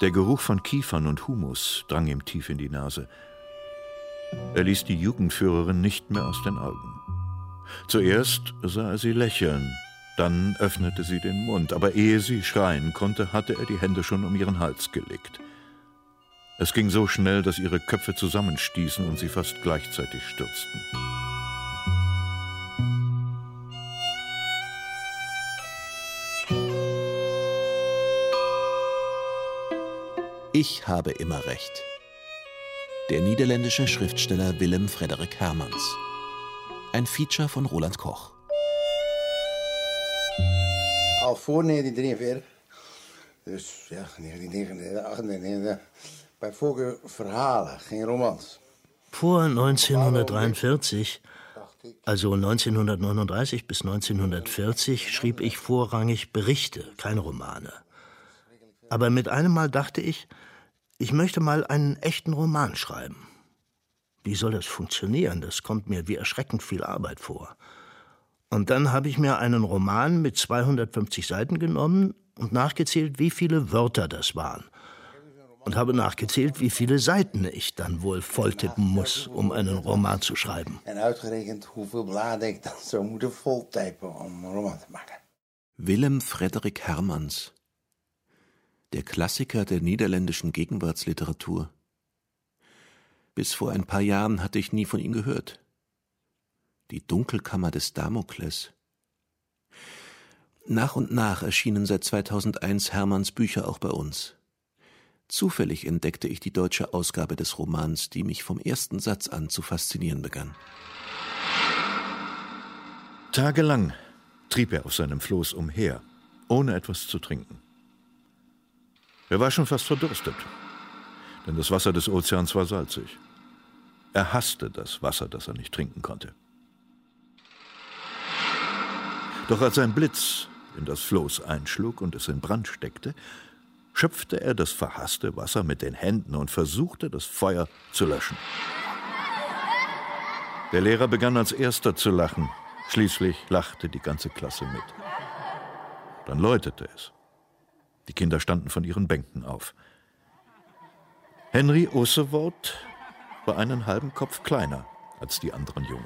Der Geruch von Kiefern und Humus drang ihm tief in die Nase. Er ließ die Jugendführerin nicht mehr aus den Augen. Zuerst sah er sie lächeln, dann öffnete sie den Mund, aber ehe sie schreien konnte, hatte er die Hände schon um ihren Hals gelegt. Es ging so schnell, dass ihre Köpfe zusammenstießen und sie fast gleichzeitig stürzten. Ich habe immer recht. Der niederländische Schriftsteller Willem Frederik Hermans. Ein Feature von Roland Koch. Al voor 1943, dus ja, 1998, bij voorkeur verhalen, geen romans. Vor 1943, also 1939 bis 1940, schrieb ich vorrangig Berichte, keine Romane. Aber mit einem Mal dachte ich möchte mal einen echten Roman schreiben. Wie soll das funktionieren? Das kommt mir wie erschreckend viel Arbeit vor. Und dann habe ich mir einen Roman mit 250 Seiten genommen und nachgezählt, wie viele Wörter das waren. Und habe nachgezählt, wie viele Seiten ich dann wohl volltippen muss, um einen Roman zu schreiben. En uitgerekend hoeveel bladen ik dan zou moeten voltypen om een roman te maken. Willem Frederik Hermans. Der Klassiker der niederländischen Gegenwartsliteratur. Bis vor ein paar Jahren hatte ich nie von ihm gehört. Die Dunkelkammer des Damokles. Nach und nach erschienen seit 2001 Hermans Bücher auch bei uns. Zufällig entdeckte ich die deutsche Ausgabe des Romans, die mich vom ersten Satz an zu faszinieren begann. Tagelang trieb er auf seinem Floß umher, ohne etwas zu trinken. Er war schon fast verdurstet, denn das Wasser des Ozeans war salzig. Er hasste das Wasser, das er nicht trinken konnte. Doch als ein Blitz in das Floß einschlug und es in Brand steckte, schöpfte er das verhasste Wasser mit den Händen und versuchte, das Feuer zu löschen. Der Lehrer begann als erster zu lachen. Schließlich lachte die ganze Klasse mit. Dann läutete es. Die Kinder standen von ihren Bänken auf. Henry Osewald war einen halben Kopf kleiner als die anderen Jungen.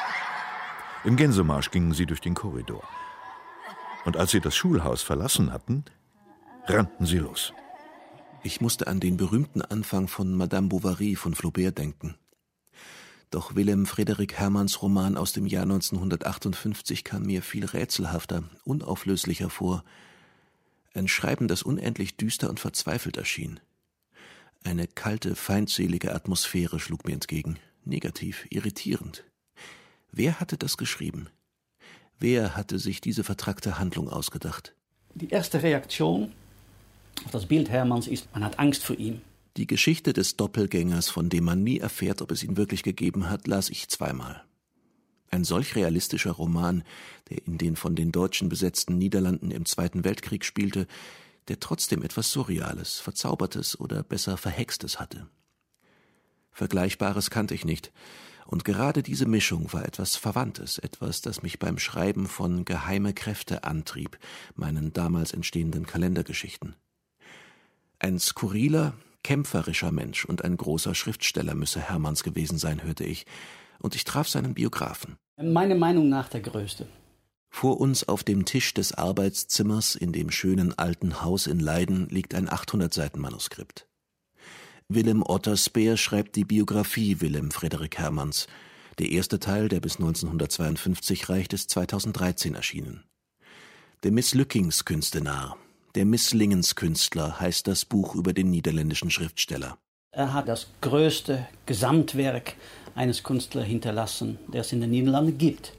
Im Gänsemarsch gingen sie durch den Korridor. Und als sie das Schulhaus verlassen hatten, rannten sie los. Ich musste an den berühmten Anfang von Madame Bovary von Flaubert denken. Doch Willem Frederik Hermans Roman aus dem Jahr 1958 kam mir viel rätselhafter, unauflöslicher vor. Ein Schreiben, das unendlich düster und verzweifelt erschien. Eine kalte, feindselige Atmosphäre schlug mir entgegen. Negativ, irritierend. Wer hatte das geschrieben? Wer hatte sich diese vertrackte Handlung ausgedacht? Die erste Reaktion auf das Bild Hermans ist, man hat Angst vor ihm. Die Geschichte des Doppelgängers, von dem man nie erfährt, ob es ihn wirklich gegeben hat, las ich zweimal. Ein solch realistischer Roman, der in den von den Deutschen besetzten Niederlanden im Zweiten Weltkrieg spielte, der trotzdem etwas Surreales, Verzaubertes oder besser Verhextes hatte. Vergleichbares kannte ich nicht, und gerade diese Mischung war etwas Verwandtes, etwas, das mich beim Schreiben von Geheime Kräfte antrieb, meinen damals entstehenden Kalendergeschichten. Ein skurriler, kämpferischer Mensch und ein großer Schriftsteller müsse Hermans gewesen sein, hörte ich, und ich traf seinen Biografen. Meiner Meinung nach der größte. Vor uns auf dem Tisch des Arbeitszimmers in dem schönen alten Haus in Leiden liegt ein 800-Seiten-Manuskript. Willem Otterspeer schreibt die Biografie Willem Frederik Hermans. Der erste Teil, der bis 1952 reicht, ist 2013 erschienen. Der Misslückingskünstenaar, der Misslingenskünstler heißt das Buch über den niederländischen Schriftsteller. Er hat das größte Gesamtwerk eines Künstlers hinterlassen, der es in den Niederlanden gibt.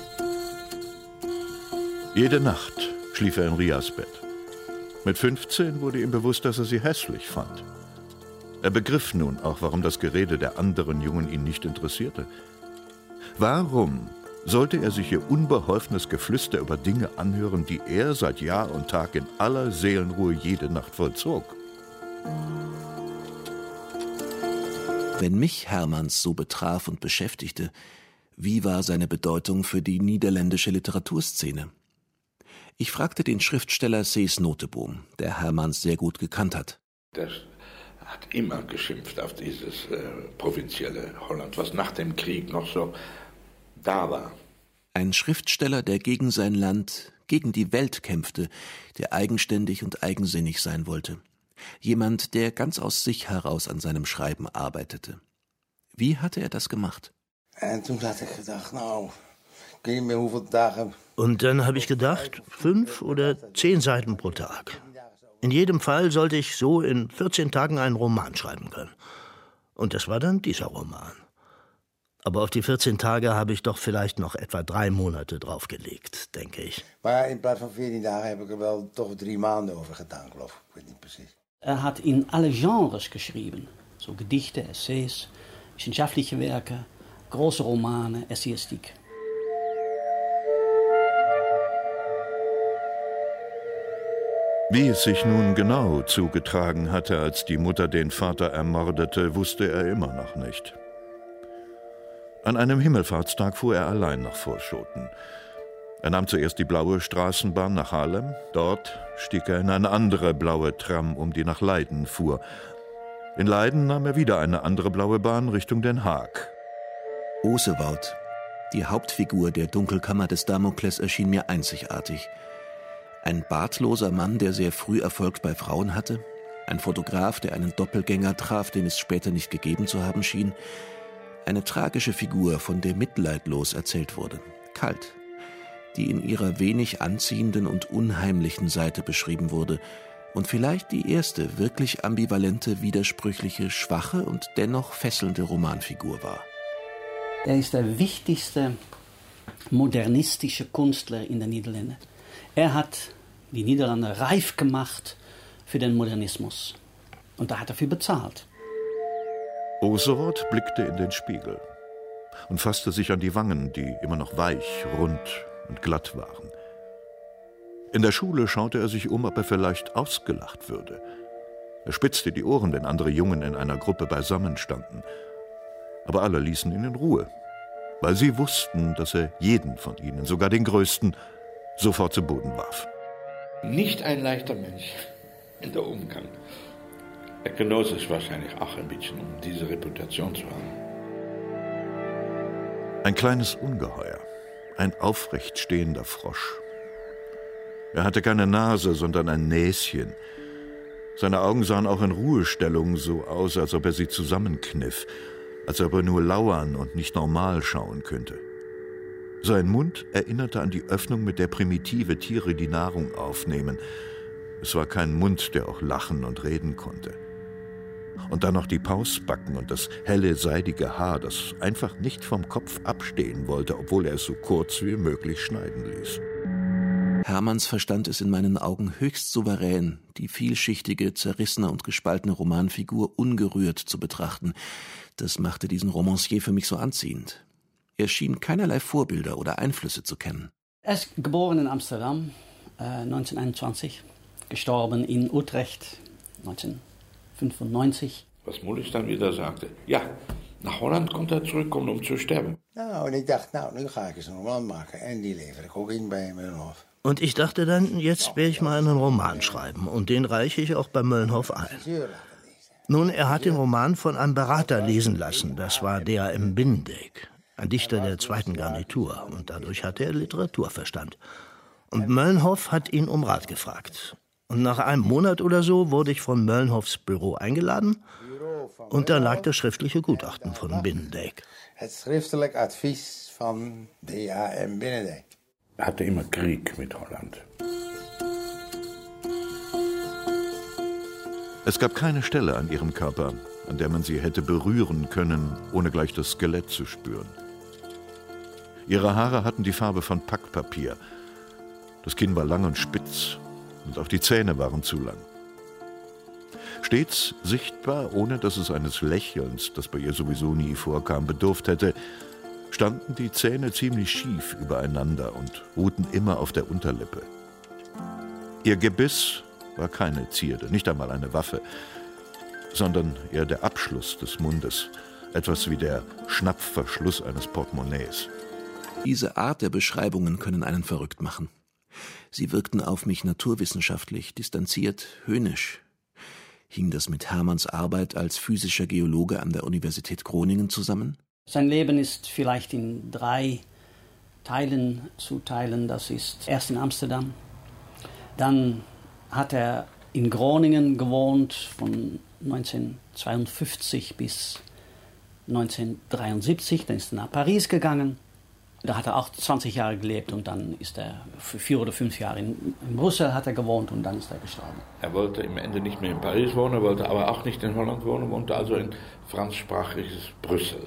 Jede Nacht schlief er in Rias Bett. Mit 15 wurde ihm bewusst, dass er sie hässlich fand. Er begriff nun auch, warum das Gerede der anderen Jungen ihn nicht interessierte. Warum sollte er sich ihr unbeholfenes Geflüster über Dinge anhören, die er seit Jahr und Tag in aller Seelenruhe jede Nacht vollzog? Wenn mich Hermans so betraf und beschäftigte, wie war seine Bedeutung für die niederländische Literaturszene? Ich fragte den Schriftsteller Cees Notenboom, der Hermans sehr gut gekannt hat. Das hat immer geschimpft auf dieses provinzielle Holland, was nach dem Krieg noch so da war. Ein Schriftsteller, der gegen sein Land, gegen die Welt kämpfte, der eigenständig und eigensinnig sein wollte. Jemand, der ganz aus sich heraus an seinem Schreiben arbeitete. Wie hatte er das gemacht? Und dann habe ich gedacht, 5 oder 10 Seiten pro Tag. In jedem Fall sollte ich so in 14 Tagen einen Roman schreiben können. Und das war dann dieser Roman. Aber auf die 14 Tage habe ich doch vielleicht noch etwa 3 Monate draufgelegt, denke ich. Maar in plaats van 14 dagen heb ik er wel toch 3 maanden over gedaan, geloof ik. Ik weet niet precies. Er hat in alle Genres geschrieben. So Gedichte, Essays, wissenschaftliche Werke, große Romane, Essayistik. Wie es sich nun genau zugetragen hatte, als die Mutter den Vater ermordete, wusste er immer noch nicht. An einem Himmelfahrtstag fuhr er allein nach Vorschoten. Er nahm zuerst die blaue Straßenbahn nach Haarlem. Dort stieg er in eine andere blaue Tram, die nach Leiden fuhr. In Leiden nahm er wieder eine andere blaue Bahn Richtung Den Haag. Osewoud, die Hauptfigur der Dunkelkammer des Damokles, erschien mir einzigartig. Ein bartloser Mann, der sehr früh Erfolg bei Frauen hatte, ein Fotograf, der einen Doppelgänger traf, den es später nicht gegeben zu haben schien, eine tragische Figur, von der mitleidlos erzählt wurde, kalt, die in ihrer wenig anziehenden und unheimlichen Seite beschrieben wurde und vielleicht die erste wirklich ambivalente, widersprüchliche, schwache und dennoch fesselnde Romanfigur war. Er ist der wichtigste modernistische Künstler in den Niederlanden. Er hat die Niederlande reif gemacht für den Modernismus. Und da hat er viel bezahlt. Osewoud blickte in den Spiegel und fasste sich an die Wangen, die immer noch weich, rund und glatt waren. In der Schule schaute er sich ob er vielleicht ausgelacht würde. Er spitzte die Ohren, wenn andere Jungen in einer Gruppe beisammen standen. Aber alle ließen ihn in Ruhe, weil sie wussten, dass er jeden von ihnen, sogar den Größten, sofort zu Boden warf. Nicht ein leichter Mensch in der Umgang. Er genoss es wahrscheinlich auch ein bisschen, um diese Reputation zu haben. Ein kleines Ungeheuer, ein aufrecht stehender Frosch. Er hatte keine Nase, sondern ein Näschen. Seine Augen sahen auch in Ruhestellung so aus, als ob er sie zusammenkniff, als ob er nur lauern und nicht normal schauen könnte. Sein Mund erinnerte an die Öffnung, mit der primitive Tiere die Nahrung aufnehmen. Es war kein Mund, der auch lachen und reden konnte. Und dann noch die Pausbacken und das helle, seidige Haar, das einfach nicht vom Kopf abstehen wollte, obwohl er es so kurz wie möglich schneiden ließ. Hermanns verstand es in meinen Augen höchst souverän, die vielschichtige, zerrissene und gespaltene Romanfigur ungerührt zu betrachten. Das machte diesen Romancier für mich so anziehend. Er schien keinerlei Vorbilder oder Einflüsse zu kennen. Er ist geboren in Amsterdam 1921, gestorben in Utrecht 1995. Was Mullis dann wieder sagte, ja, nach Holland konnte er zurückkommen, um zu sterben. En ik dacht, nu ga ik eens een roman maken. En die lever ik ook in bij Möllenhof. Und ich dachte dann, jetzt werde ich mal einen Roman schreiben und den reiche ich auch bei Möllenhof ein. Nun, er hat den Roman von einem Berater lesen lassen, das war D.A.M. Binnendijk, ein Dichter der zweiten Garnitur, und dadurch hatte er Literaturverstand. Und Möllenhof hat ihn um Rat gefragt. Und nach einem Monat oder so wurde ich von Möllenhofs Büro eingeladen und da lag das schriftliche Gutachten von Binnendijk. Het schriftelijk advies van D.A.M. Binnendijk. Er hatte immer Krieg mit Holland. Es gab keine Stelle an ihrem Körper, an der man sie hätte berühren können, ohne gleich das Skelett zu spüren. Ihre Haare hatten die Farbe von Packpapier. Das Kinn war lang und spitz und auch die Zähne waren zu lang. Stets sichtbar, ohne dass es eines Lächelns, das bei ihr sowieso nie vorkam, bedurft hätte, standen die Zähne ziemlich schief übereinander und ruhten immer auf der Unterlippe. Ihr Gebiss war keine Zierde, nicht einmal eine Waffe, sondern eher der Abschluss des Mundes, etwas wie der Schnappverschluss eines Portemonnaies. Diese Art der Beschreibungen können einen verrückt machen. Sie wirkten auf mich naturwissenschaftlich, distanziert, höhnisch. Hing das mit Hermanns Arbeit als physischer Geologe an der Universität Groningen zusammen? Sein Leben ist vielleicht in 3 Teilen zu teilen. Das ist erst in Amsterdam. Dann hat er in Groningen gewohnt von 1952 bis 1973. Dann ist er nach Paris gegangen. Da hat er auch 20 Jahre gelebt und dann ist er für 4 oder 5 Jahre in Brüssel hat er gewohnt und dann ist er gestorben. Er wollte im Ende nicht mehr in Paris wohnen, er wollte aber auch nicht in Holland wohnen, wohnte also in franzsprachiges Brüssel.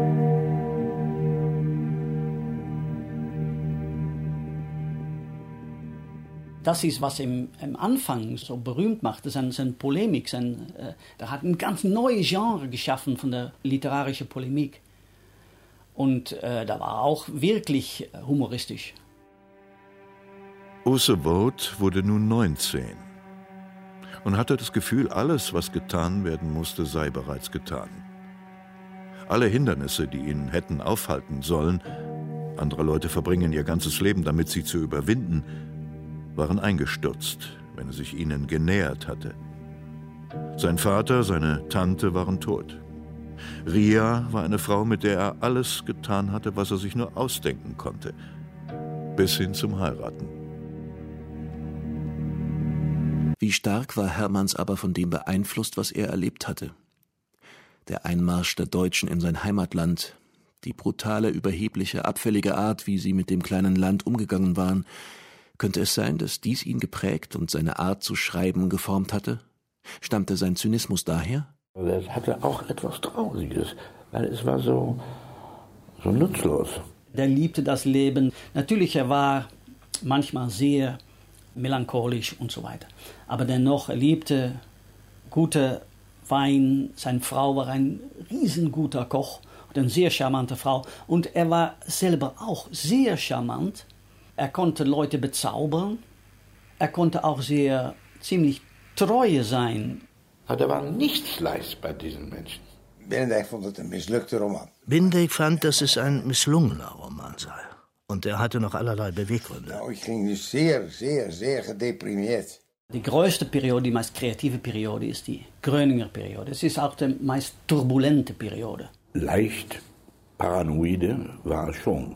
Das ist, was im Anfang so berühmt machte, seine Polemik. Er hat ein ganz neues Genre geschaffen von der literarischen Polemik. Und da war auch wirklich humoristisch. Ose Wout wurde nun 19 und hatte das Gefühl, alles, was getan werden musste, sei bereits getan. Alle Hindernisse, die ihn hätten aufhalten sollen, andere Leute verbringen ihr ganzes Leben damit, sie zu überwinden, waren eingestürzt, wenn er sich ihnen genähert hatte. Sein Vater, seine Tante waren tot. Ria war eine Frau, mit der er alles getan hatte, was er sich nur ausdenken konnte, bis hin zum Heiraten. Wie stark war Hermanns aber von dem beeinflusst, was er erlebt hatte? Der Einmarsch der Deutschen in sein Heimatland, die brutale, überhebliche, abfällige Art, wie sie mit dem kleinen Land umgegangen waren. Könnte es sein, dass dies ihn geprägt und seine Art zu schreiben geformt hatte? Stammte sein Zynismus daher? Das hatte auch etwas Trauriges, weil es war so nutzlos. Der liebte das Leben. Natürlich, er war manchmal sehr melancholisch und so weiter. Aber dennoch, er liebte gute Wein. Seine Frau war ein riesenguter Koch und eine sehr charmante Frau. Und er war selber auch sehr charmant. Er konnte Leute bezaubern. Er konnte auch ziemlich treu sein. Aber da war nichts leicht bei diesen Menschen. Bindijk vond het een mislukte roman. Bindijk fand, dass es ein misslungener Roman sei. Und er hatte noch allerlei Beweggründe. Nou, ik ging dus zeer, zeer, zeer gedeprimeerd. Die größte Periode, die meist kreative Periode, ist die Gröninger Periode. Es ist auch die meist turbulente Periode. Leicht paranoide war es schon.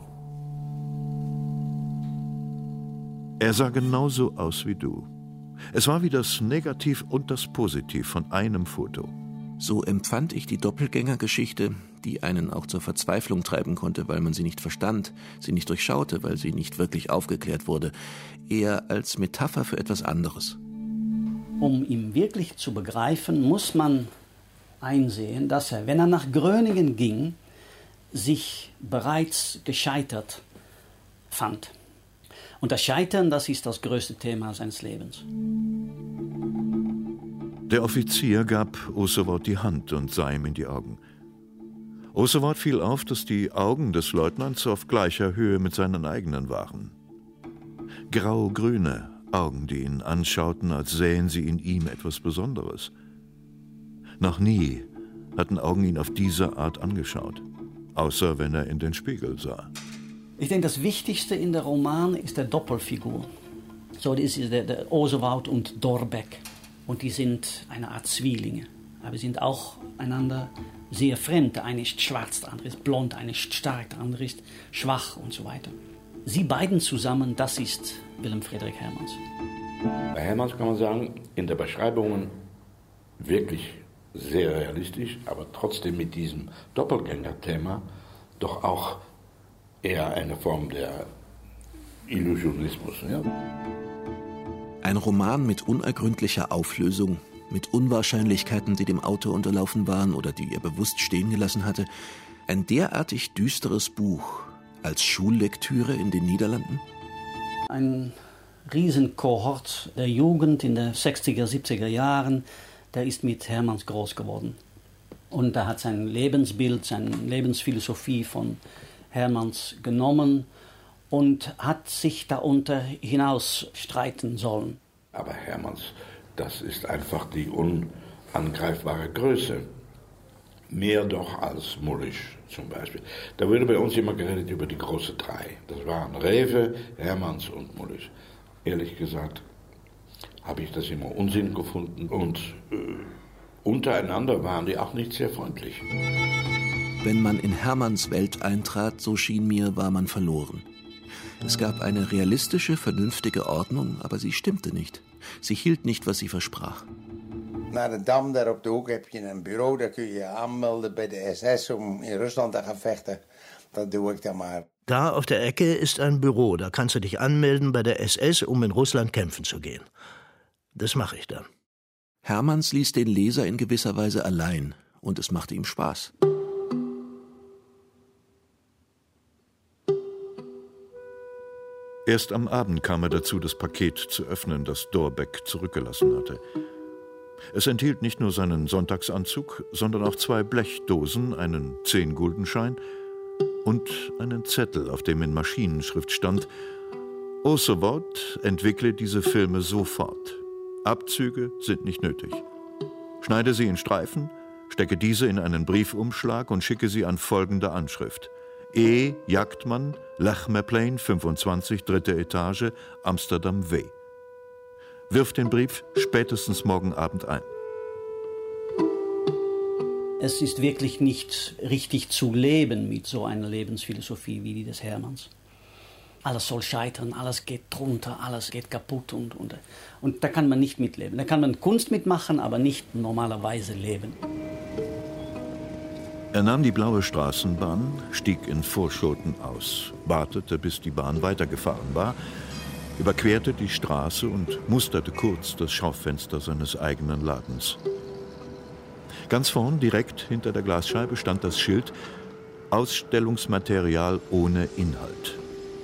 Er sah genauso aus wie du. Es war wie das Negativ und das Positiv von einem Foto. So empfand ich die Doppelgängergeschichte, die einen auch zur Verzweiflung treiben konnte, weil man sie nicht verstand, sie nicht durchschaute, weil sie nicht wirklich aufgeklärt wurde, eher als Metapher für etwas anderes. Um ihn wirklich zu begreifen, muss man einsehen, dass er, wenn er nach Gröningen ging, sich bereits gescheitert fand. Und das Scheitern, das ist das größte Thema seines Lebens. Der Offizier gab Ose Wout die Hand und sah ihm in die Augen. Ose Wout fiel auf, dass die Augen des Leutnants auf gleicher Höhe mit seinen eigenen waren. Grau-grüne Augen, die ihn anschauten, als sähen sie in ihm etwas Besonderes. Noch nie hatten Augen ihn auf diese Art angeschaut, außer wenn er in den Spiegel sah. Ich denke, das Wichtigste in der Roman ist der Doppelfigur. So, das ist der Ose Wout und Thorbecke. Und die sind eine Art Zwillinge. Aber sie sind auch einander sehr fremd. Der eine ist schwarz, der andere ist blond, der eine ist stark, der andere ist schwach und so weiter. Sie beiden zusammen, das ist Willem Frederik Hermans. Bei Hermans kann man sagen, in der Beschreibung wirklich sehr realistisch, aber trotzdem mit diesem Doppelgänger-Thema doch auch eher eine Form der Illusionismus. Ja? Ein Roman mit unergründlicher Auflösung, mit Unwahrscheinlichkeiten, die dem Autor unterlaufen waren oder die er bewusst stehen gelassen hatte. Ein derartig düsteres Buch als Schullektüre in den Niederlanden? Ein Riesenkohort der Jugend in den 60er, 70er Jahren, der ist mit Hermans groß geworden. Und er hat sein Lebensbild, seine Lebensphilosophie von Hermans genommen und hat sich darunter hinaus streiten sollen. Aber Hermans, das ist einfach die unangreifbare Größe. Mehr doch als Mullisch zum Beispiel. Da wurde bei uns immer geredet über die große drei. Das waren Rewe, Hermans und Mullisch. Ehrlich gesagt, habe ich das immer Unsinn gefunden. Und untereinander waren die auch nicht sehr freundlich. Wenn man in Hermanns Welt eintrat, so schien mir, war man verloren. Es gab eine realistische, vernünftige Ordnung, aber sie stimmte nicht. Sie hielt nicht, was sie versprach. Naar de Dam, daar op de hoek, heb je een bureau. Daar kun je je aanmelden bij de SS om in Rusland te gaan vechten. Dat doe ik dan maar. Da auf der Ecke ist ein Büro. Da kannst du dich anmelden bei der SS, um in Russland kämpfen zu gehen. Das mache ich dann. Hermanns ließ den Leser in gewisser Weise allein. Und es machte ihm Spaß. Erst am Abend kam er dazu, das Paket zu öffnen, das Thorbecke zurückgelassen hatte. Es enthielt nicht nur seinen Sonntagsanzug, sondern auch 2 Blechdosen, einen 10-Guldenschein und einen Zettel, auf dem in Maschinenschrift stand: Ossewort entwickle diese Filme sofort. Abzüge sind nicht nötig. Schneide sie in Streifen, stecke diese in einen Briefumschlag und schicke sie an folgende Anschrift: E. Jagdmann, Lachmerplain 25, 3. Etage, Amsterdam W. Wirf den Brief spätestens morgen Abend ein. Es ist wirklich nicht richtig zu leben mit so einer Lebensphilosophie wie die des Hermanns. Alles soll scheitern, alles geht drunter, alles geht kaputt und da kann man nicht mitleben. Da kann man Kunst mitmachen, aber nicht normalerweise leben. Er nahm die blaue Straßenbahn, stieg in Vorschoten aus, wartete, bis die Bahn weitergefahren war, überquerte die Straße und musterte kurz das Schaufenster seines eigenen Ladens. Ganz vorn, direkt hinter der Glasscheibe, stand das Schild: Ausstellungsmaterial ohne Inhalt.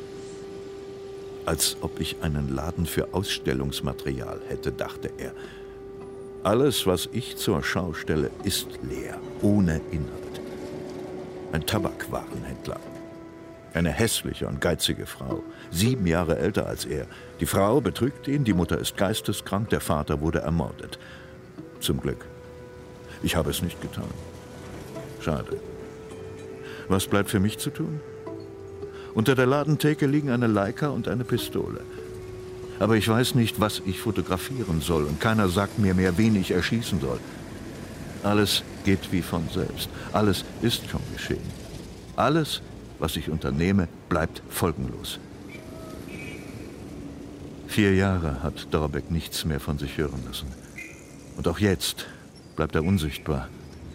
Als ob ich einen Laden für Ausstellungsmaterial hätte, dachte er. Alles, was ich zur Schau stelle, ist leer, ohne Inhalt. Ein Tabakwarenhändler. Eine hässliche und geizige Frau, 7 Jahre älter als er. Die Frau betrügt ihn, die Mutter ist geisteskrank, der Vater wurde ermordet. Zum Glück. Ich habe es nicht getan. Schade. Was bleibt für mich zu tun? Unter der Ladentheke liegen eine Leica und eine Pistole. Aber ich weiß nicht, was ich fotografieren soll, und keiner sagt mir mehr, wen ich erschießen soll. Alles geht wie von selbst. Alles ist schon geschehen. Alles, was ich unternehme, bleibt folgenlos. 4 Jahre hat Thorbecke nichts mehr von sich hören lassen. Und auch jetzt bleibt er unsichtbar.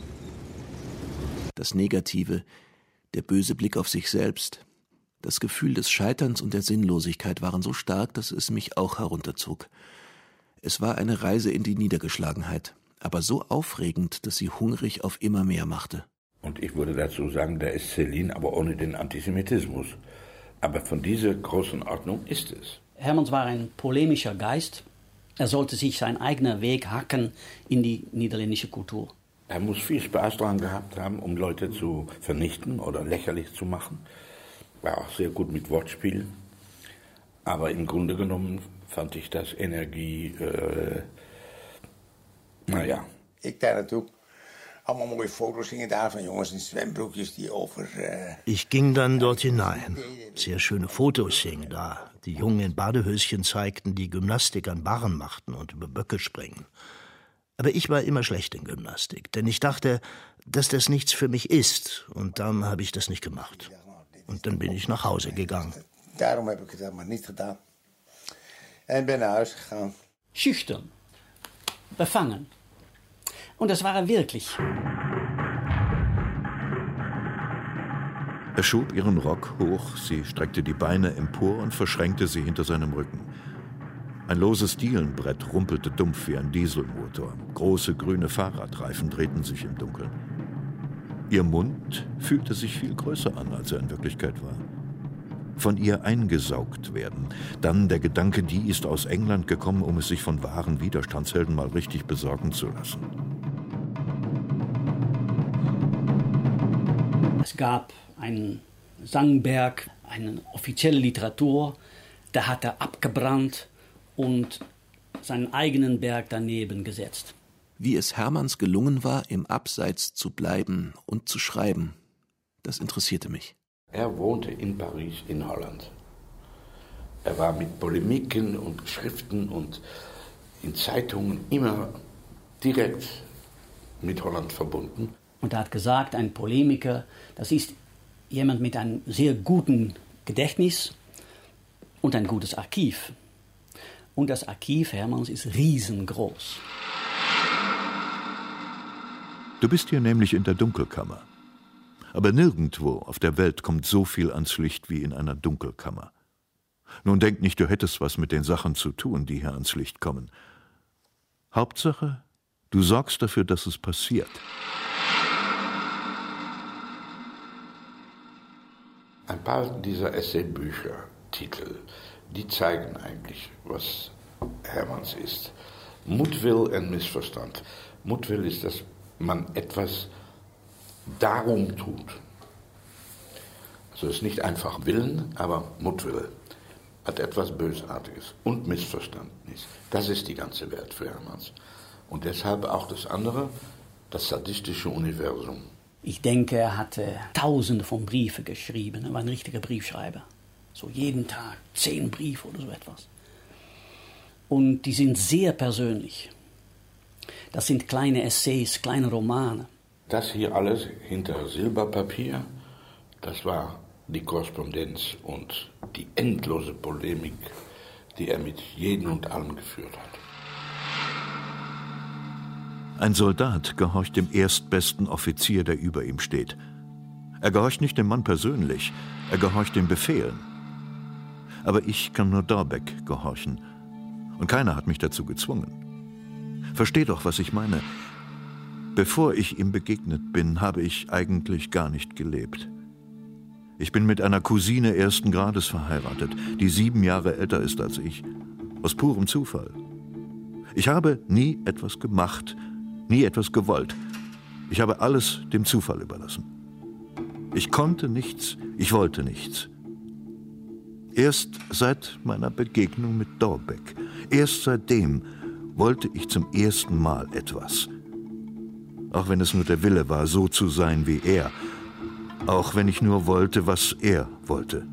Das Negative, der böse Blick auf sich selbst, das Gefühl des Scheiterns und der Sinnlosigkeit waren so stark, dass es mich auch herunterzog. Es war eine Reise in die Niedergeschlagenheit, aber so aufregend, dass sie hungrig auf immer mehr machte. Und ich würde dazu sagen, der ist Céline, aber ohne den Antisemitismus. Aber von dieser großen Ordnung ist es. Hermanns war ein polemischer Geist. Er sollte sich seinen eigenen Weg hacken in die niederländische Kultur. Er muss viel Spaß daran gehabt haben, um Leute zu vernichten oder lächerlich zu machen. War auch sehr gut mit Wortspielen. Aber im Grunde genommen fand ich das Energie, naja. Ik daar naartoe. Allemaal mooie Fotos hingen daar van jongens in zwembroekjes die over... Ich ging dann dort hinein. Sehr schöne Fotos hingen da. Die Jungen in Badehöschen zeigten, die Gymnastik an Barren machten und über Böcke springen. Aber ich war immer schlecht in Gymnastik, denn ich dachte, dass das nichts für mich ist. Und dann habe ich das nicht gemacht. Und dann bin ich nach Hause gegangen. Daarom heb ik het helemaal niet gedaan. En ben naar huis gegaan. Schüchtern, befangen. Und das war er wirklich. Er schob ihren Rock hoch, sie streckte die Beine empor und verschränkte sie hinter seinem Rücken. Ein loses Dielenbrett rumpelte dumpf wie ein Dieselmotor. Große grüne Fahrradreifen drehten sich im Dunkeln. Ihr Mund fühlte sich viel größer an, als er in Wirklichkeit war. Von ihr eingesaugt werden. Dann der Gedanke, die ist aus England gekommen, um es sich von wahren Widerstandshelden mal richtig besorgen zu lassen. Es gab einen Sangberg, eine offizielle Literatur, da hat er abgebrannt und seinen eigenen Berg daneben gesetzt. Wie es Hermanns gelungen war, im Abseits zu bleiben und zu schreiben, das interessierte mich. Er wohnte in Paris, in Holland. Er war mit Polemiken und Schriften und in Zeitungen immer direkt mit Holland verbunden. Und er hat gesagt, ein Polemiker, das ist jemand mit einem sehr guten Gedächtnis und ein gutes Archiv. Und das Archiv Hermanns ist riesengroß. Du bist hier nämlich in der Dunkelkammer. Aber nirgendwo auf der Welt kommt so viel ans Licht wie in einer Dunkelkammer. Nun denk nicht, du hättest was mit den Sachen zu tun, die hier ans Licht kommen. Hauptsache, du sorgst dafür, dass es passiert. Ein paar dieser Essaybücher, Titel, die zeigen eigentlich, was Hermanns ist. Mutwil und Missverstand. Mutwil ist, dass man etwas darum tut. Also es ist nicht einfach Willen, aber Mutwille hat etwas Bösartiges und Missverständnis. Das ist die ganze Welt für Hermanns. Und deshalb auch das andere, das sadistische Universum. Ich denke, er hatte Tausende von Briefen geschrieben. Er war ein richtiger Briefschreiber. So jeden Tag 10 Briefe oder so etwas. Und die sind sehr persönlich. Das sind kleine Essays, kleine Romane. Das hier alles hinter Silberpapier, das war die Korrespondenz und die endlose Polemik, die er mit jedem und allem geführt hat. Ein Soldat gehorcht dem erstbesten Offizier, der über ihm steht. Er gehorcht nicht dem Mann persönlich, er gehorcht den Befehlen. Aber ich kann nur Dorbeck gehorchen. Und keiner hat mich dazu gezwungen. Versteh doch, was ich meine. Bevor ich ihm begegnet bin, habe ich eigentlich gar nicht gelebt. Ich bin mit einer Cousine 1. Grades verheiratet, die 7 Jahre älter ist als ich. Aus purem Zufall. Ich habe nie etwas gemacht, nie etwas gewollt. Ich habe alles dem Zufall überlassen. Ich konnte nichts, ich wollte nichts. Erst seit meiner Begegnung mit Dorbeck, erst seitdem wollte ich zum ersten Mal etwas. Auch wenn es nur der Wille war, so zu sein wie er. Auch wenn ich nur wollte, was er wollte.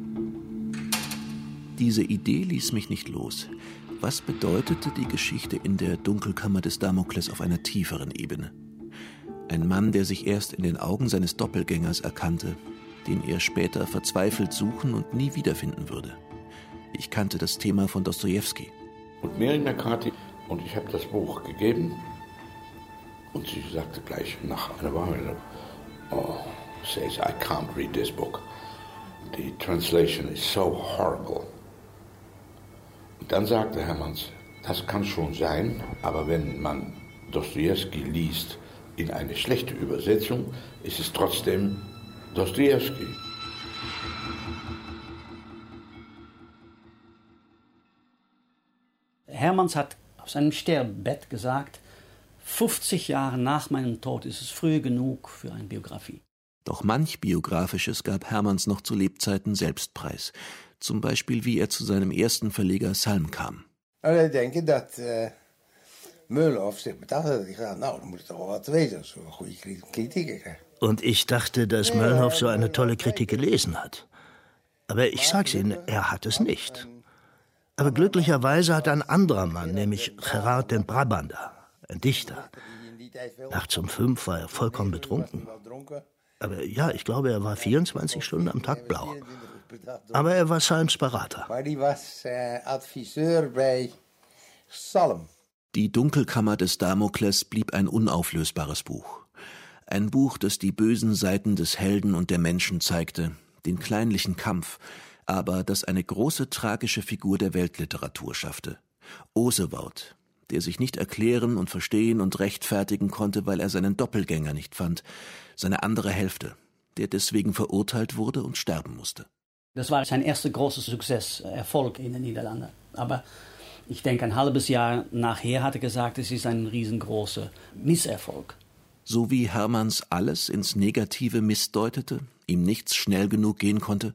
Diese Idee ließ mich nicht los. Was bedeutete die Geschichte in der Dunkelkammer des Damokles auf einer tieferen Ebene? Ein Mann, der sich erst in den Augen seines Doppelgängers erkannte, den er später verzweifelt suchen und nie wiederfinden würde. Ich kannte das Thema von Dostojewski. Und Miriam McCarthy, und ich habe das Buch gegeben, und sie sagte gleich nach einer Weile, oh, says, I can't read this book. The translation is so horrible. Und dann sagte Hermanns, das kann schon sein, aber wenn man Dostojewski liest in eine schlechte Übersetzung, ist es trotzdem Dostojewski. Hermanns hat auf seinem Sterbebett gesagt, 50 Jahre nach meinem Tod ist es früh genug für eine Biografie. Doch manch Biografisches gab Hermanns noch zu Lebzeiten selbst preis. Zum Beispiel, wie er zu seinem ersten Verleger Salm kam. Ich denke, dass Meulenhoff sich bedacht hat, dann muss es doch was wezen, so eine gute Kritik. Und ich dachte, dass Meulenhoff so eine tolle Kritik gelesen hat. Aber ich sag's Ihnen, er hat es nicht. Aber glücklicherweise hat ein anderer Mann, nämlich Gerard den Brabander, ein Dichter. Nachts um 5 war er vollkommen betrunken. Aber ja, ich glaube, er war 24 Stunden am Tag blau. Aber er war Salms Berater. Maar die was adviseur bei Salm. Die Dunkelkammer des Damokles blieb ein unauflösbares Buch. Ein Buch, das die bösen Seiten des Helden und der Menschen zeigte, den kleinlichen Kampf, aber das eine große tragische Figur der Weltliteratur schaffte. Osewold, der sich nicht erklären und verstehen und rechtfertigen konnte, weil er seinen Doppelgänger nicht fand, seine andere Hälfte, der deswegen verurteilt wurde und sterben musste. Das war sein erster großer Success, Erfolg in den Niederlanden. Aber ich denke, ein halbes Jahr nachher hat er gesagt, es ist ein riesengroßer Misserfolg. So wie Hermanns alles ins Negative missdeutete, ihm nichts schnell genug gehen konnte?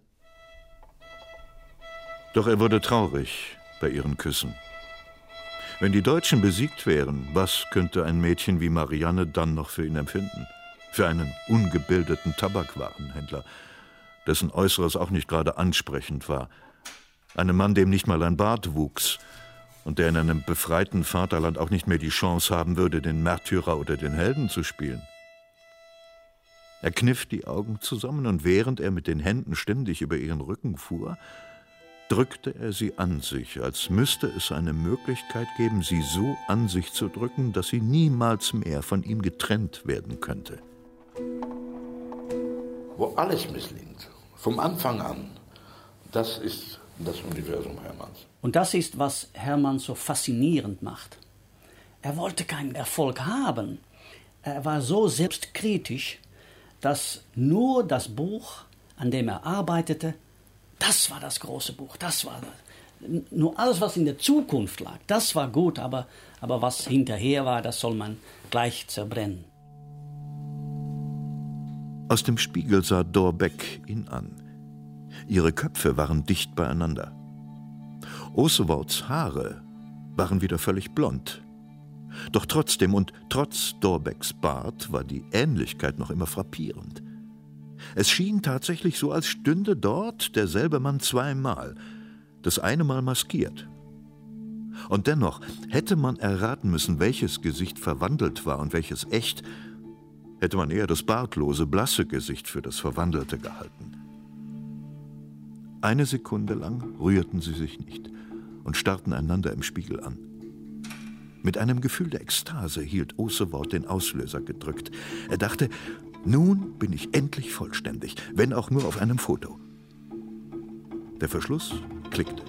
Doch er wurde traurig bei ihren Küssen. Wenn die Deutschen besiegt wären, was könnte ein Mädchen wie Marianne dann noch für ihn empfinden? Für einen ungebildeten Tabakwarenhändler, dessen Äußeres auch nicht gerade ansprechend war. Einem Mann, dem nicht mal ein Bart wuchs und der in einem befreiten Vaterland auch nicht mehr die Chance haben würde, den Märtyrer oder den Helden zu spielen. Er kniff die Augen zusammen, und während er mit den Händen ständig über ihren Rücken fuhr, drückte er sie an sich, als müsste es eine Möglichkeit geben, sie so an sich zu drücken, dass sie niemals mehr von ihm getrennt werden könnte. Wo alles misslingt, vom Anfang an, das ist das Universum Hermanns. Und das ist, was Hermann so faszinierend macht. Er wollte keinen Erfolg haben. Er war so selbstkritisch, dass nur das Buch, an dem er arbeitete, das war das große Buch, das war das. Nur alles, was in der Zukunft lag, das war gut, aber was hinterher war, das soll man gleich zerbrennen. Aus dem Spiegel sah Thorbecke ihn an. Ihre Köpfe waren dicht beieinander. Oseworts Haare waren wieder völlig blond. Doch trotzdem und trotz Thorbeckes Bart war die Ähnlichkeit noch immer frappierend. Es schien tatsächlich so, als stünde dort derselbe Mann zweimal, das eine Mal maskiert. Und dennoch, hätte man erraten müssen, welches Gesicht verwandelt war und welches echt, hätte man eher das bartlose, blasse Gesicht für das Verwandelte gehalten. Eine Sekunde lang rührten sie sich nicht und starrten einander im Spiegel an. Mit einem Gefühl der Ekstase hielt Osewort den Auslöser gedrückt. Er dachte, nun bin ich endlich vollständig, wenn auch nur auf einem Foto. Der Verschluss klickte.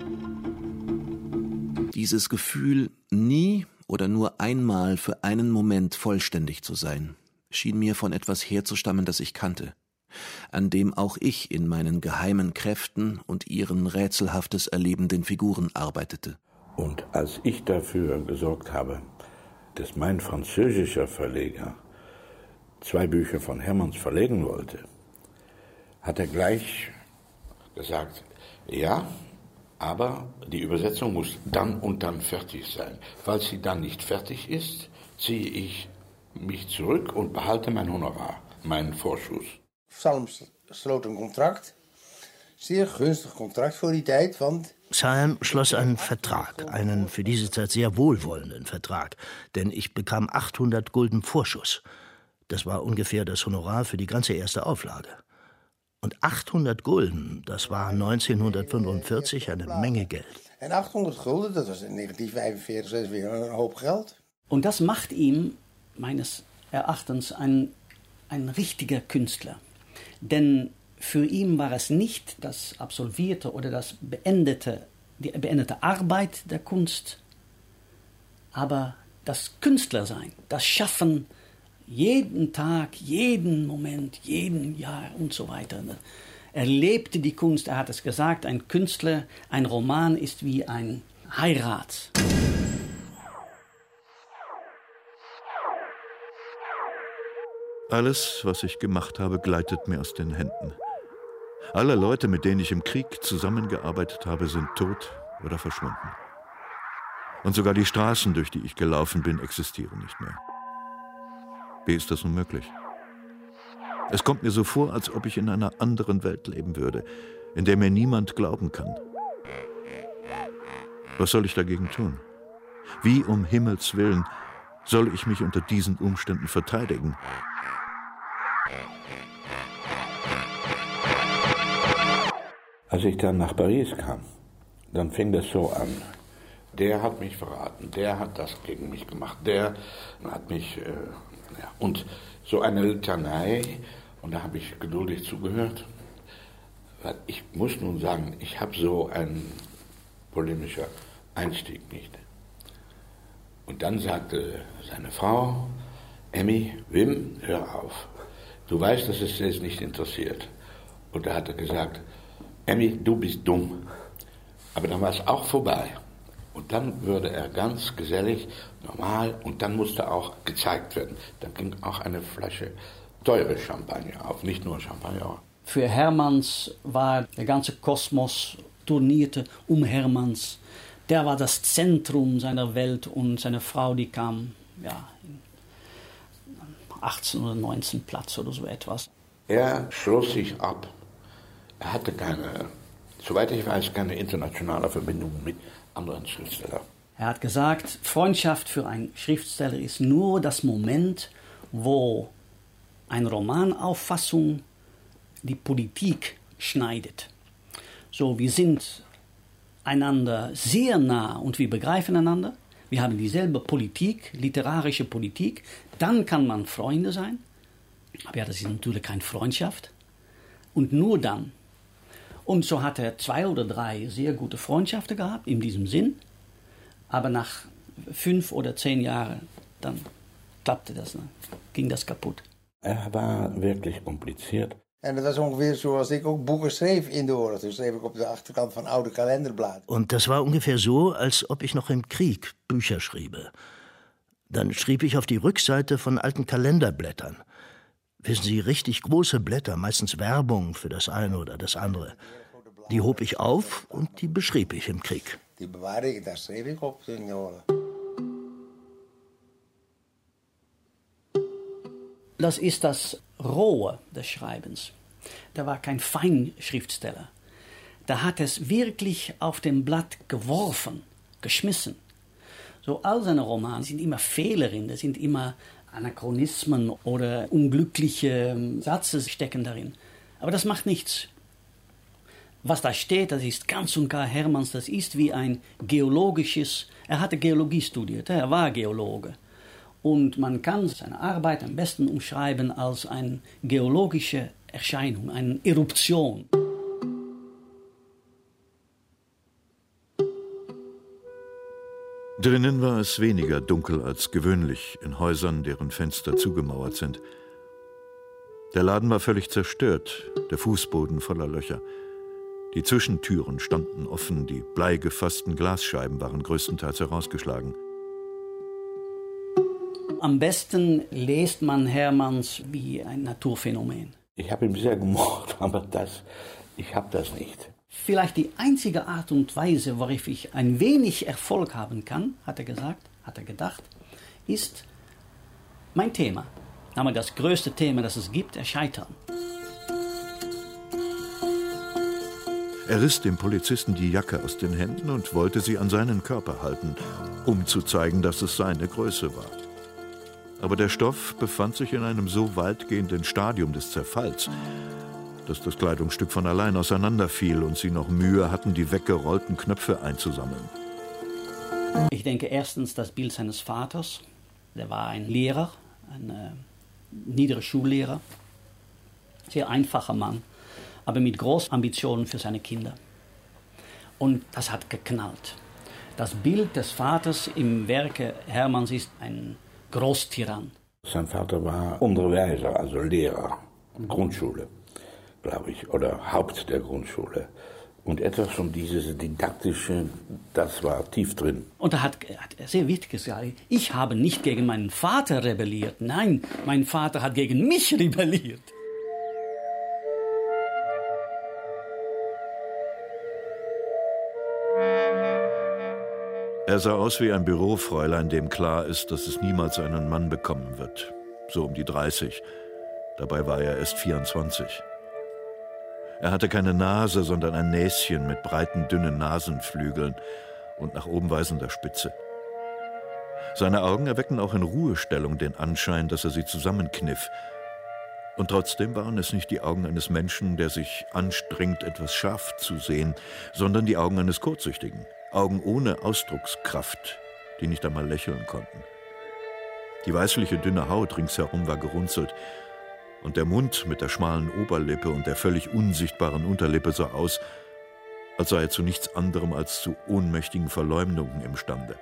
Dieses Gefühl, nie oder nur einmal für einen Moment vollständig zu sein, schien mir von etwas herzustammen, das ich kannte, an dem auch ich in meinen geheimen Kräften und ihren rätselhaftes erlebenden Figuren arbeitete. Und als ich dafür gesorgt habe, dass mein französischer Verleger 2 Bücher von Hermanns verlegen wollte, hat er gleich gesagt, ja, aber die Übersetzung muss dann und dann fertig sein. Falls sie dann nicht fertig ist, ziehe ich mich zurück und behalte mein Honorar, meinen Vorschuss. Salm sloot een contract, zeer gunstig contract voor die tijd, want Salm schloss einen Vertrag, einen für diese Zeit sehr wohlwollenden Vertrag, denn ich bekam 800 Gulden Vorschuss. Das war ungefähr das Honorar für die ganze erste Auflage. Und 800 Gulden, das war 1945 eine Menge Geld. En 800 gulden, dat was in 1945 dus weer een hoop geld. Und das macht ihn, meines Erachtens, ein richtiger Künstler. Denn für ihn war es nicht das absolvierte oder die beendete Arbeit der Kunst, aber das Künstlersein, das Schaffen jeden Tag, jeden Moment, jeden Jahr und so weiter. Er lebte die Kunst, er hat es gesagt, ein Künstler, ein Roman ist wie ein Heirat. Alles, was ich gemacht habe, gleitet mir aus den Händen. Alle Leute, mit denen ich im Krieg zusammengearbeitet habe, sind tot oder verschwunden. Und sogar die Straßen, durch die ich gelaufen bin, existieren nicht mehr. Wie ist das nun möglich? Es kommt mir so vor, als ob ich in einer anderen Welt leben würde, in der mir niemand glauben kann. Was soll ich dagegen tun? Wie um Himmels Willen soll ich mich unter diesen Umständen verteidigen? Als ich dann nach Paris kam, dann fing das so an. Der hat mich verraten, der hat das gegen mich gemacht, der hat mich... Und so eine Litanei, und da habe ich geduldig zugehört. Weil ich muss nun sagen, ich habe so einen polemischen Einstieg nicht. Und dann sagte seine Frau, Emmy, Wim, hör auf. Du weißt, dass es dich nicht interessiert. Und da hat er gesagt, Emmy, du bist dumm. Aber dann war es auch vorbei. Und dann würde er ganz gesellig, normal, und dann musste auch gezeigt werden. Dann ging auch eine Flasche teure Champagner auf, nicht nur Champagner. Für Hermanns war der ganze Kosmos, turnierte um Hermanns. Der war das Zentrum seiner Welt und seine Frau, die kam ja, 18 oder 19 Platz oder so etwas. Er schloss sich ab. Er hatte keine, soweit ich weiß, keine internationale Verbindung mit anderen Schriftstellern. Er hat gesagt, Freundschaft für einen Schriftsteller ist nur das Moment, wo eine Romanauffassung die Politik schneidet. So, wir sind einander sehr nah und wir begreifen einander. Wir haben dieselbe Politik, literarische Politik. Dann kann man Freunde sein. Aber ja, das ist natürlich keine Freundschaft. Und nur dann. Und so hat er 2 oder 3 sehr gute Freundschaften gehabt, in diesem Sinn. Aber nach 5 oder 10 Jahren, dann klappte das, ging das kaputt. Er war wirklich kompliziert. En dat was ongeveer zoals ik ook boeken schreef in de oorlog. Dus schreef ik op de achterkant van oude kalenderbladen. Und das war ungefähr so, als ob ich noch im Krieg Bücher schriebe. Dann schrieb ich auf die Rückseite von alten Kalenderblättern. Wissen Sie, richtig große Blätter, meistens Werbung für das eine oder das andere. Die hob ich auf und die beschrieb ich im Krieg. Die bewaarde ik, daar schreef ik op in de oorlog. Das ist das Rohe des Schreibens. Da war kein Feinschriftsteller. Da hat es wirklich auf dem Blatt geworfen, geschmissen. So all seine Romane sind immer Fehler drin, da sind immer Anachronismen oder unglückliche Sätze stecken darin. Aber das macht nichts. Was da steht, das ist ganz und gar Hermanns, das ist wie ein geologisches, er hatte Geologie studiert, er war Geologe. Und man kann seine Arbeit am besten umschreiben als eine geologische Erscheinung, eine Eruption. Drinnen war es weniger dunkel als gewöhnlich in Häusern, deren Fenster zugemauert sind. Der Laden war völlig zerstört, der Fußboden voller Löcher. Die Zwischentüren standen offen, die bleigefassten Glasscheiben waren größtenteils herausgeschlagen. Am besten liest man Hermanns wie ein Naturphänomen. Ich habe ihn sehr gemocht, aber ich habe das nicht. Vielleicht die einzige Art und Weise, worauf ich ein wenig Erfolg haben kann, hat er gedacht, ist mein Thema. Aber das größte Thema, das es gibt, Scheitern. Er riss dem Polizisten die Jacke aus den Händen und wollte sie an seinen Körper halten, um zu zeigen, dass es seine Größe war. Aber der Stoff befand sich in einem so weitgehenden Stadium des Zerfalls, dass das Kleidungsstück von allein auseinanderfiel und sie noch Mühe hatten, die weggerollten Knöpfe einzusammeln. Ich denke erstens das Bild seines Vaters. Der war ein Lehrer, ein niederer Schullehrer, sehr einfacher Mann, aber mit großen Ambitionen für seine Kinder. Und das hat geknallt. Das Bild des Vaters im Werke Hermanns ist ein Großtyrann. Sein Vater war Unterweiser, also Lehrer, Grundschule, glaube ich, oder Haupt der Grundschule. Und etwas von dieses Didaktische, das war tief drin. Und er hat sehr wichtig gesagt, ich habe nicht gegen meinen Vater rebelliert. Nein, mein Vater hat gegen mich rebelliert. Er sah aus wie ein Bürofräulein, dem klar ist, dass es niemals einen Mann bekommen wird. So um die 30. Dabei war er erst 24. Er hatte keine Nase, sondern ein Näschen mit breiten, dünnen Nasenflügeln und nach oben weisender Spitze. Seine Augen erweckten auch in Ruhestellung den Anschein, dass er sie zusammenkniff. Und trotzdem waren es nicht die Augen eines Menschen, der sich anstrengt, etwas scharf zu sehen, sondern die Augen eines Kurzsichtigen. Augen ohne Ausdruckskraft, die nicht einmal lächeln konnten. Die weißliche, dünne Haut ringsherum war gerunzelt, und der Mund mit der schmalen Oberlippe und der völlig unsichtbaren Unterlippe sah aus, als sei er zu nichts anderem als zu ohnmächtigen Verleumdungen imstande.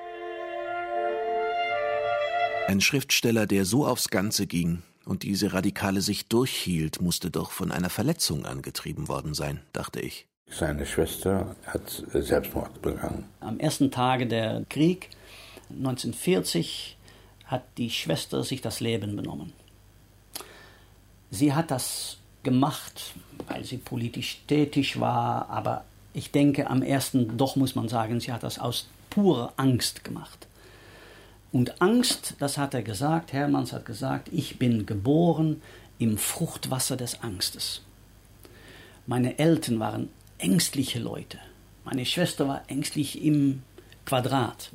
Ein Schriftsteller, der so aufs Ganze ging und diese radikale Sicht durchhielt, musste doch von einer Verletzung angetrieben worden sein, dachte ich. Seine Schwester hat Selbstmord begangen. Am ersten Tage der Krieg, 1940, hat die Schwester sich das Leben genommen. Sie hat das gemacht, weil sie politisch tätig war, aber ich denke, am ersten, doch muss man sagen, sie hat das aus purer Angst gemacht. Und Angst, das hat er gesagt, Hermanns hat gesagt, ich bin geboren im Fruchtwasser des Angstes. Meine Eltern waren ängstliche Leute. Meine Schwester war ängstlich im Quadrat.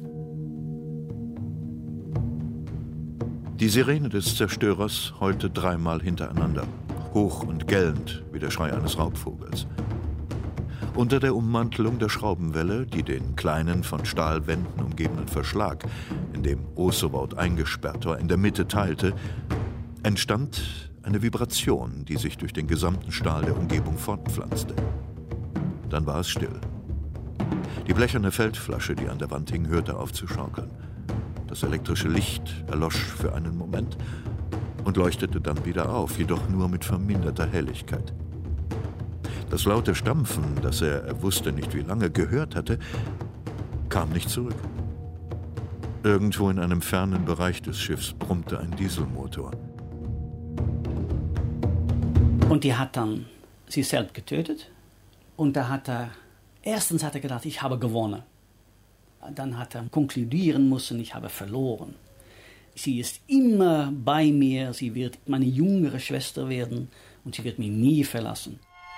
Die Sirene des Zerstörers heulte 3-mal hintereinander, hoch und gellend wie der Schrei eines Raubvogels. Unter der Ummantelung der Schraubenwelle, die den kleinen, von Stahlwänden umgebenen Verschlag, in dem Ossewort eingesperrt war, in der Mitte teilte, entstand eine Vibration, die sich durch den gesamten Stahl der Umgebung fortpflanzte. Dann war es still. Die blecherne Feldflasche, die an der Wand hing, hörte auf zu schaukeln. Das elektrische Licht erlosch für einen Moment und leuchtete dann wieder auf, jedoch nur mit verminderter Helligkeit. Das laute Stampfen, das er wusste nicht wie lange, gehört hatte, kam nicht zurück. Irgendwo in einem fernen Bereich des Schiffs brummte ein Dieselmotor. Und die hat dann sich selbst getötet. Und da erstens hat er gedacht, ich habe gewonnen. Dann hat er konkludieren müssen, ich habe verloren. Sie ist immer bei mir, sie wird meine jüngere Schwester werden und sie wird mich nie verlassen.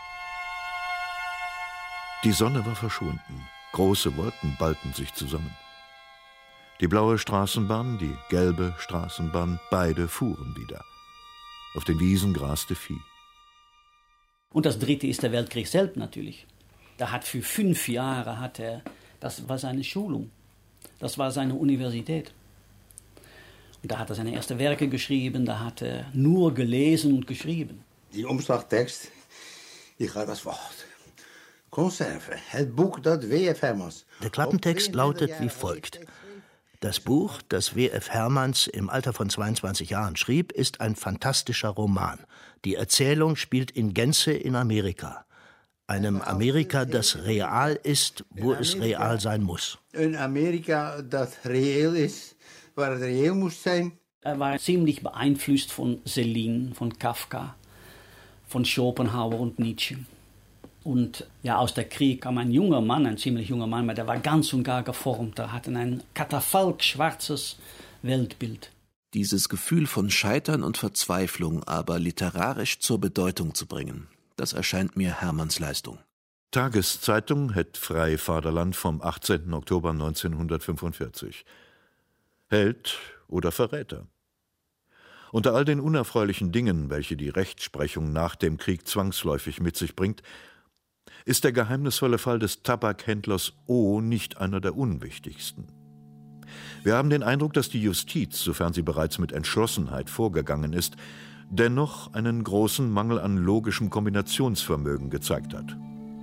Die Sonne war verschwunden. Große Wolken ballten sich zusammen. Die blaue Straßenbahn, die gelbe Straßenbahn, beide fuhren wieder. Auf den Wiesen graste Vieh. Und das dritte ist der Weltkrieg selbst natürlich. Da hat für 5 Jahre das war seine Schulung. Das war seine Universität. Und da hat er seine ersten Werke geschrieben, da hat er nur gelesen und geschrieben. Die Umslagtekst, die gaat als volgt. Conserve, het boek dat W.F. Hermans. Der Klappentext lautet wie folgt. Das Buch, das W.F. Hermans im Alter von 22 Jahren schrieb, ist ein fantastischer Roman. Die Erzählung spielt in Gänze in Amerika. Einem Amerika, das real ist, wo es real sein muss. Een Amerika dat reëel is, waar het reëel moest zijn. Er war ziemlich beeinflusst von Céline, von Kafka, von Schopenhauer und Nietzsche. Und ja, aus der Krieg kam ein junger Mann, ein ziemlich junger Mann, aber der war ganz und gar geformt. Er hatte ein katafalkschwarzes Weltbild. Dieses Gefühl von Scheitern und Verzweiflung aber literarisch zur Bedeutung zu bringen, das erscheint mir Hermanns Leistung. Tageszeitung Het Vrij Vaderland vom 18. Oktober 1945. Held oder Verräter? Unter all den unerfreulichen Dingen, welche die Rechtsprechung nach dem Krieg zwangsläufig mit sich bringt, ist der geheimnisvolle Fall des Tabakhändlers O. nicht einer der unwichtigsten. Wir haben den Eindruck, dass die Justiz, sofern sie bereits mit Entschlossenheit vorgegangen ist, dennoch einen großen Mangel an logischem Kombinationsvermögen gezeigt hat.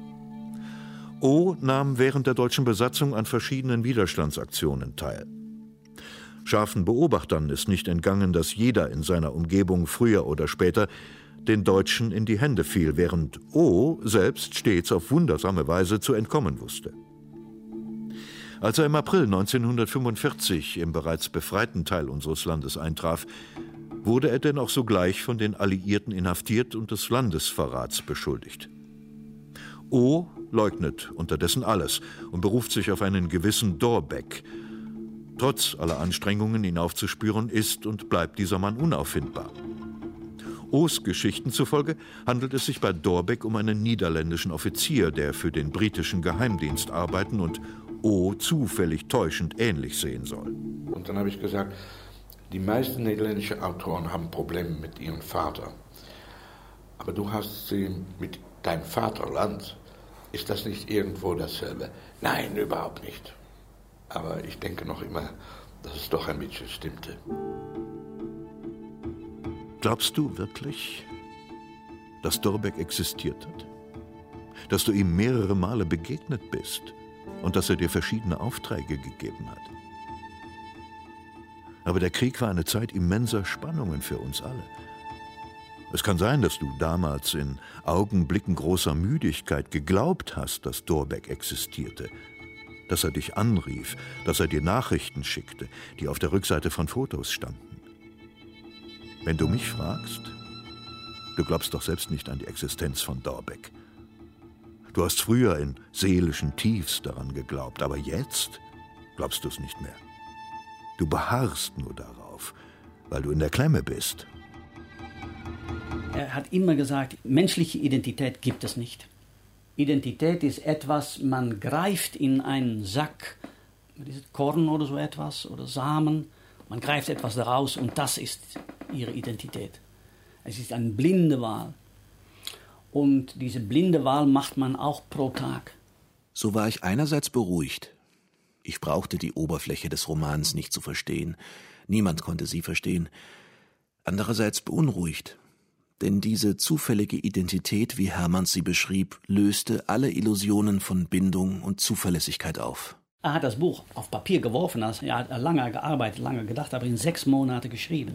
O. nahm während der deutschen Besatzung an verschiedenen Widerstandsaktionen teil. Scharfen Beobachtern ist nicht entgangen, dass jeder in seiner Umgebung früher oder später den Deutschen in die Hände fiel, während O. selbst stets auf wundersame Weise zu entkommen wusste. Als er im April 1945 im bereits befreiten Teil unseres Landes eintraf, wurde er dennoch sogleich von den Alliierten inhaftiert und des Landesverrats beschuldigt. O. leugnet unterdessen alles und beruft sich auf einen gewissen Dorbeck. Trotz aller Anstrengungen, ihn aufzuspüren, ist und bleibt dieser Mann unauffindbar. O's Geschichten zufolge handelt es sich bei Dorbeck um einen niederländischen Offizier, der für den britischen Geheimdienst arbeiten und O. zufällig täuschend ähnlich sehen soll. Und dann habe ich gesagt, die meisten niederländischen Autoren haben Probleme mit ihrem Vater. Aber du hast sie mit deinem Vaterland. Ist das nicht irgendwo dasselbe? Nein, überhaupt nicht. Aber ich denke noch immer, dass es doch ein bisschen stimmte. Glaubst du wirklich, dass Dorbeck existiert hat? Dass du ihm mehrere Male begegnet bist und dass er dir verschiedene Aufträge gegeben hat? Aber der Krieg war eine Zeit immenser Spannungen für uns alle. Es kann sein, dass du damals in Augenblicken großer Müdigkeit geglaubt hast, dass Dorbeck existierte, dass er dich anrief, dass er dir Nachrichten schickte, die auf der Rückseite von Fotos standen. Wenn du mich fragst, du glaubst doch selbst nicht an die Existenz von Dorbeck. Du hast früher in seelischen Tiefs daran geglaubt, aber jetzt glaubst du es nicht mehr. Du beharrst nur darauf, weil du in der Klemme bist. Er hat immer gesagt, menschliche Identität gibt es nicht. Identität ist etwas, man greift in einen Sack dieses Korn oder so etwas, oder Samen. Man greift etwas daraus und das ist ihre Identität. Es ist eine blinde Wahl. Und diese blinde Wahl macht man auch pro Tag. So war ich einerseits beruhigt. Ich brauchte die Oberfläche des Romans nicht zu verstehen. Niemand konnte sie verstehen. Andererseits beunruhigt. Denn diese zufällige Identität, wie Hermanns sie beschrieb, löste alle Illusionen von Bindung und Zuverlässigkeit auf. Er hat das Buch auf Papier geworfen. Er hat lange gearbeitet, lange gedacht, aber in 6 Monaten geschrieben.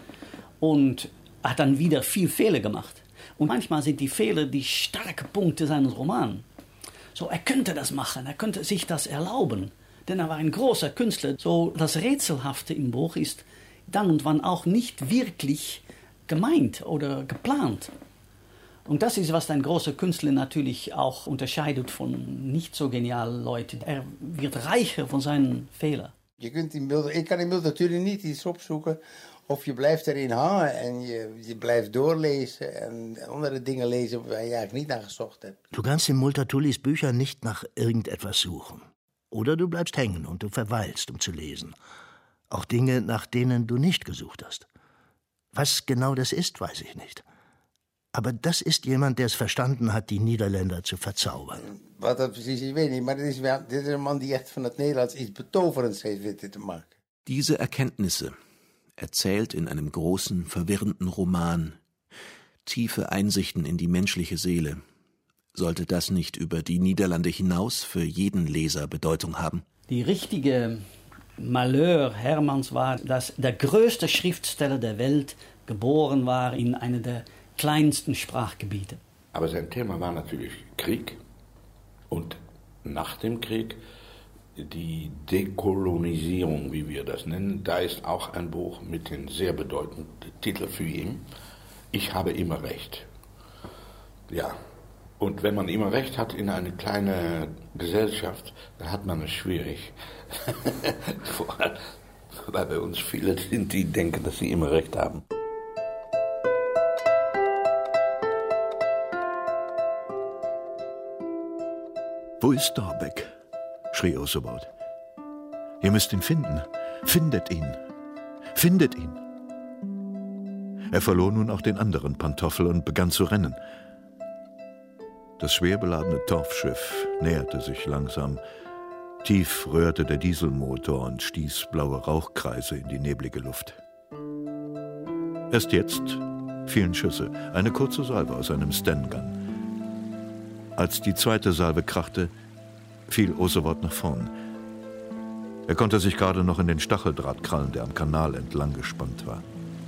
Und er hat dann wieder viel Fehler gemacht. Und manchmal sind die Fehler die starken Punkte seines Romans. So, er könnte das machen, er könnte sich das erlauben. Denn er war ein großer Künstler. So, das Rätselhafte im Buch ist dann und wann auch nicht wirklich gemeint oder geplant. Und das ist, was ein großer Künstler natürlich auch unterscheidet von nicht so genialen Leuten. Er wird reicher von seinen Fehlern. Ik kan in beeld natuurlijk niet iets opzoeken. Of je blijft erin hangen en je blijft doorlezen en andere dingen lezen waar je eigenlijk niet naar gezocht hebt. Du kannst in Multatulis Büchern nicht nach irgendetwas suchen. Oder du bleibst hängen und du verweilst, um zu lesen. Auch Dinge, nach denen du nicht gesucht hast. Was genau das ist, weiß ich nicht. Aber das ist jemand, der es verstanden hat, die Niederländer zu verzaubern. Wat dat precies is, weet ik niet. Maar dit is een man die echt van het Nederlands iets betoverends heeft weten te maken. Diese Erkenntnisse, erzählt in einem großen, verwirrenden Roman, tiefe Einsichten in die menschliche Seele, sollte das nicht über die Niederlande hinaus für jeden Leser Bedeutung haben? Die richtige Malheur Hermanns war, dass der größte Schriftsteller der Welt geboren war in einer der kleinsten Sprachgebiete. Aber sein Thema war natürlich Krieg und nach dem Krieg die Dekolonisierung, wie wir das nennen. Da ist auch ein Buch mit dem sehr bedeutenden Titel für ihn. Ich habe immer recht. Ja, und wenn man immer recht hat in einer kleinen Gesellschaft, dann hat man es schwierig. Weil bei uns viele sind, die denken, dass sie immer recht haben. »Wo ist Thorbecke?« schrie Osewold. »Ihr müsst ihn finden. Findet ihn. Findet ihn!« Er verlor nun auch den anderen Pantoffel und begann zu rennen. Das schwer beladene Torfschiff näherte sich langsam. Tief röhrte der Dieselmotor und stieß blaue Rauchkreise in die neblige Luft. Erst jetzt fielen Schüsse, eine kurze Salve aus einem Sten-Gun. Als die zweite Salve krachte, fiel Osewold nach vorn. Er konnte sich gerade noch in den Stacheldraht krallen, der am Kanal entlang gespannt war.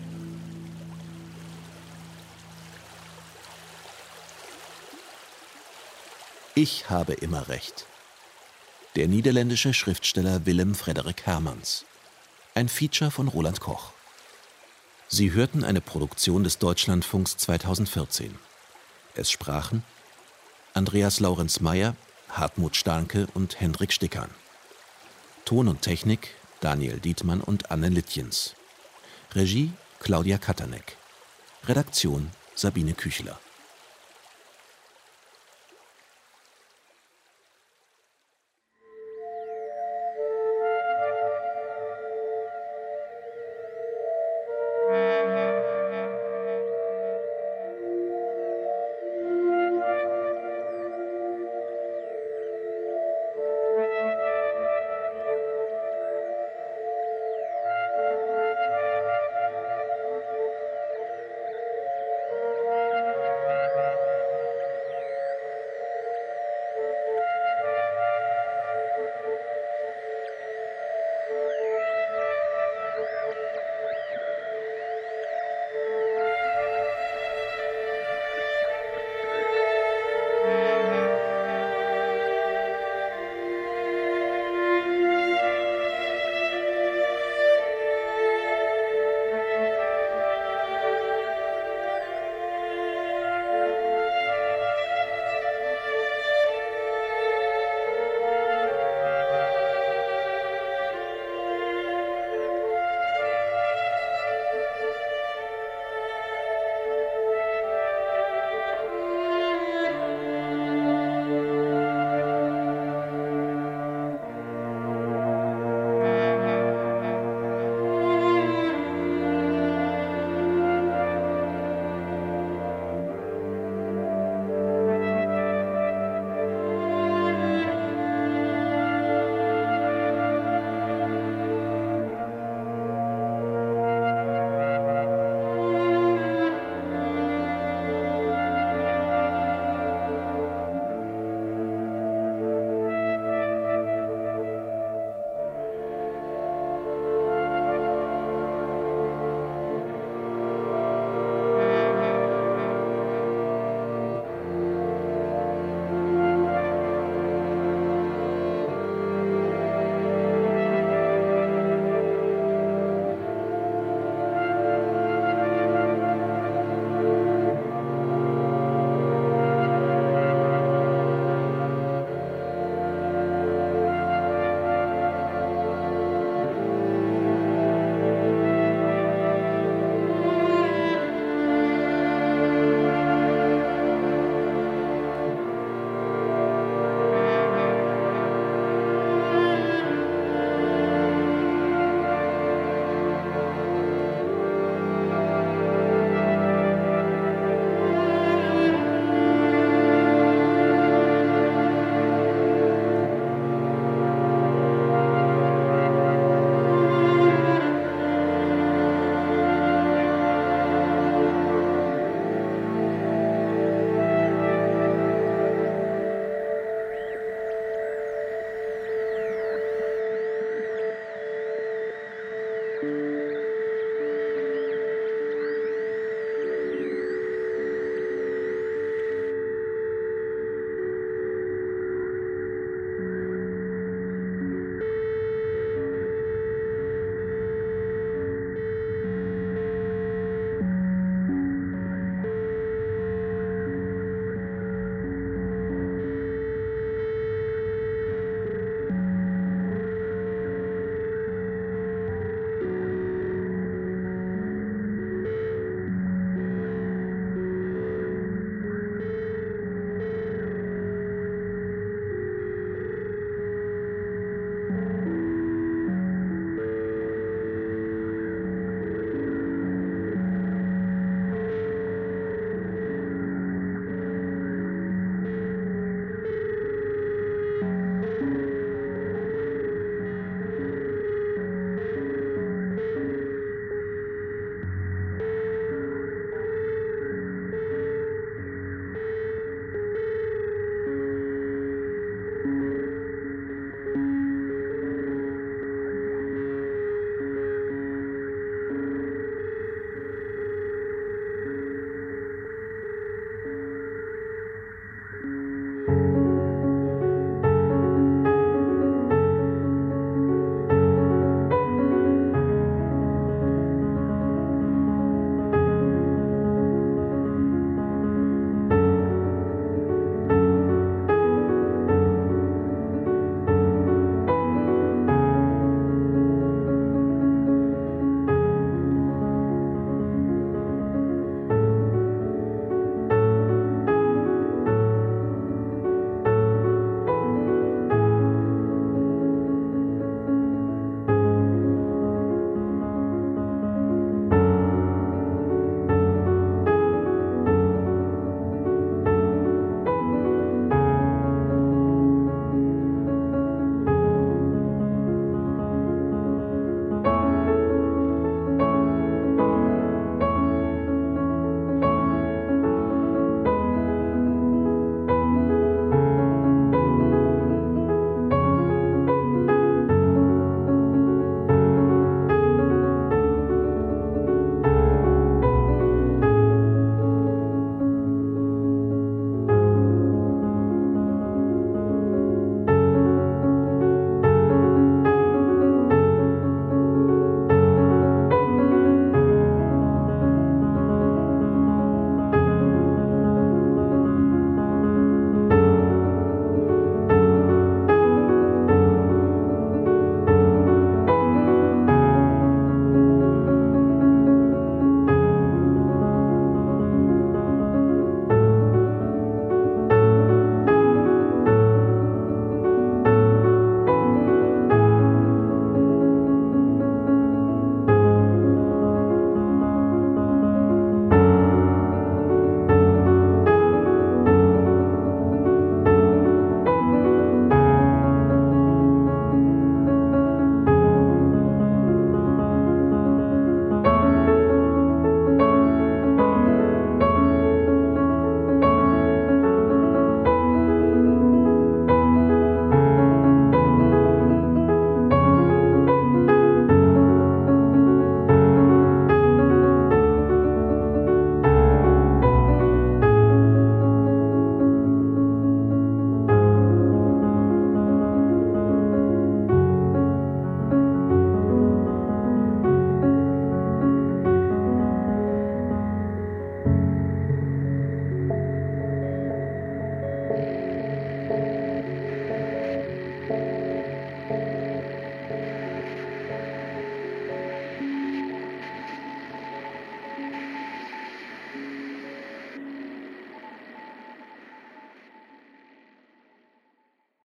Ich habe immer recht. Der niederländische Schriftsteller Willem Frederik Hermans. Ein Feature von Roland Koch. Sie hörten eine Produktion des Deutschlandfunks 2014. Es sprachen Andreas Laurenz-Meyer, Hartmut Stahnke und Hendrik Stickern. Ton und Technik Daniel Dietmann und Anne Littjens. Regie Claudia Kattanek. Redaktion Sabine Küchler.